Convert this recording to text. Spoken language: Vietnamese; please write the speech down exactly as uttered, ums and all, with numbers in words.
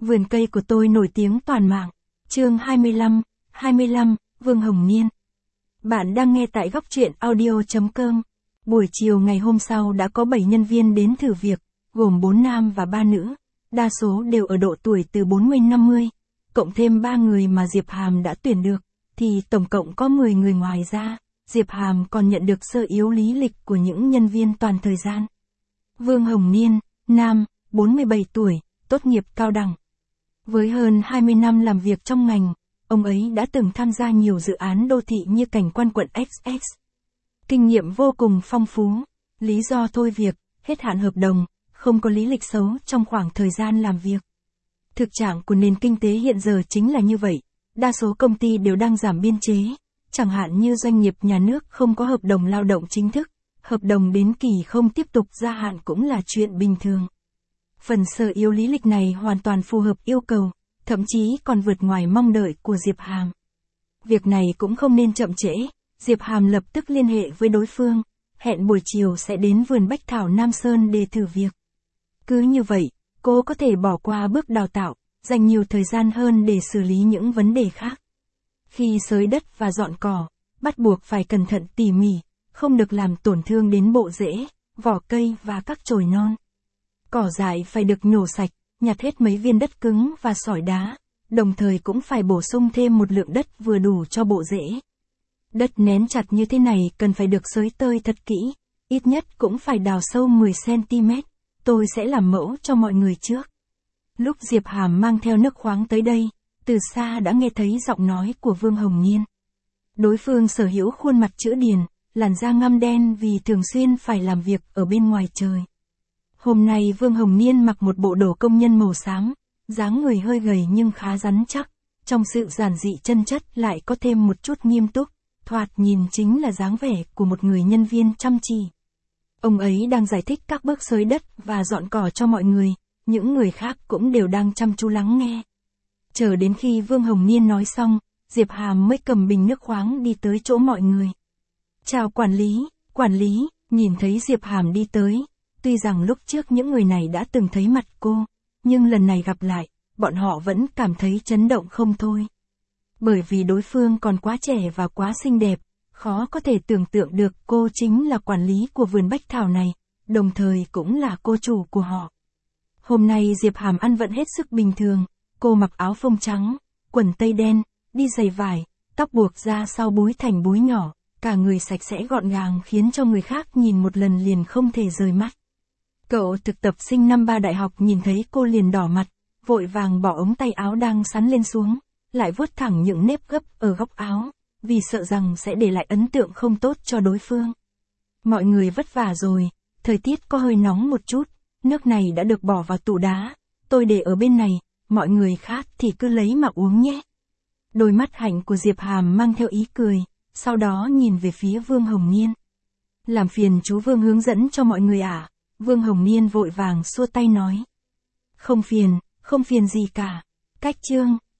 Vườn cây của tôi nổi tiếng toàn mạng. Chương hai mươi lăm, hai mươi lăm, Vương Hồng Niên. Bạn đang nghe tại góc truyện audio chấm com. Buổi chiều ngày hôm sau đã có bảy nhân viên đến thử việc, gồm bốn nam và ba nữ, đa số đều ở độ tuổi từ bốn mươi đến năm mươi, cộng thêm ba người mà Diệp Hàm đã tuyển được, thì tổng cộng có mười người. Ngoài ra, Diệp Hàm còn nhận được sơ yếu lý lịch của những nhân viên toàn thời gian. Vương Hồng Niên, nam, bốn mươi bảy tuổi, tốt nghiệp cao đẳng. Với hơn hai mươi năm làm việc trong ngành, ông ấy đã từng tham gia nhiều dự án đô thị như cảnh quan quận ích ích. Kinh nghiệm vô cùng phong phú. Lý do thôi việc, hết hạn hợp đồng, không có lý lịch xấu trong khoảng thời gian làm việc. Thực trạng của nền kinh tế hiện giờ chính là như vậy. Đa số công ty đều đang giảm biên chế, chẳng hạn như doanh nghiệp nhà nước không có hợp đồng lao động chính thức, hợp đồng đến kỳ không tiếp tục gia hạn cũng là chuyện bình thường. Phần sơ yếu lý lịch này hoàn toàn phù hợp yêu cầu, thậm chí còn vượt ngoài mong đợi của Diệp Hàm. Việc này cũng không nên chậm trễ, Diệp Hàm lập tức liên hệ với đối phương, hẹn buổi chiều sẽ đến vườn Bách Thảo Nam Sơn để thử việc. Cứ như vậy, cô có thể bỏ qua bước đào tạo, dành nhiều thời gian hơn để xử lý những vấn đề khác. Khi xới đất và dọn cỏ, bắt buộc phải cẩn thận tỉ mỉ, không được làm tổn thương đến bộ rễ, vỏ cây và các chồi non. Cỏ dại phải được nhổ sạch, nhặt hết mấy viên đất cứng và sỏi đá, đồng thời cũng phải bổ sung thêm một lượng đất vừa đủ cho bộ rễ. Đất nén chặt như thế này cần phải được xới tơi thật kỹ, ít nhất cũng phải đào sâu mười xăng ti mét, tôi sẽ làm mẫu cho mọi người trước. Lúc Diệp Hàm mang theo nước khoáng tới đây, từ xa đã nghe thấy giọng nói của Vương Hồng Niên. Đối phương sở hữu khuôn mặt chữ điền, làn da ngăm đen vì thường xuyên phải làm việc ở bên ngoài trời. Hôm nay Vương Hồng Niên mặc một bộ đồ công nhân màu xám, dáng người hơi gầy nhưng khá rắn chắc, trong sự giản dị chân chất lại có thêm một chút nghiêm túc, thoạt nhìn chính là dáng vẻ của một người nhân viên chăm chỉ. Ông ấy đang giải thích các bước xới đất và dọn cỏ cho mọi người, những người khác cũng đều đang chăm chú lắng nghe. Chờ đến khi Vương Hồng Niên nói xong, Diệp Hàm mới cầm bình nước khoáng đi tới chỗ mọi người. Chào quản lý, quản lý, nhìn thấy Diệp Hàm đi tới. Tuy rằng lúc trước những người này đã từng thấy mặt cô, nhưng lần này gặp lại, bọn họ vẫn cảm thấy chấn động không thôi. Bởi vì đối phương còn quá trẻ và quá xinh đẹp, khó có thể tưởng tượng được cô chính là quản lý của vườn Bách Thảo này, đồng thời cũng là cô chủ của họ. Hôm nay Diệp Hàm ăn vẫn hết sức bình thường, cô mặc áo phông trắng, quần tây đen, đi giày vải, tóc buộc ra sau búi thành búi nhỏ, cả người sạch sẽ gọn gàng khiến cho người khác nhìn một lần liền không thể rời mắt. Cậu thực tập sinh năm ba đại học nhìn thấy cô liền đỏ mặt, vội vàng bỏ ống tay áo đang sắn lên xuống, lại vuốt thẳng những nếp gấp ở góc áo, vì sợ rằng sẽ để lại ấn tượng không tốt cho đối phương. Mọi người vất vả rồi, thời tiết có hơi nóng một chút, nước này đã được bỏ vào tủ đá, tôi để ở bên này, mọi người khác thì cứ lấy mà uống nhé. Đôi mắt hạnh của Diệp Hàm mang theo ý cười, sau đó nhìn về phía Vương Hồng Niên. Làm phiền chú Vương hướng dẫn cho mọi người à? Vương Hồng Niên vội vàng xua tay nói. Không phiền, không phiền gì cả. Cách chương,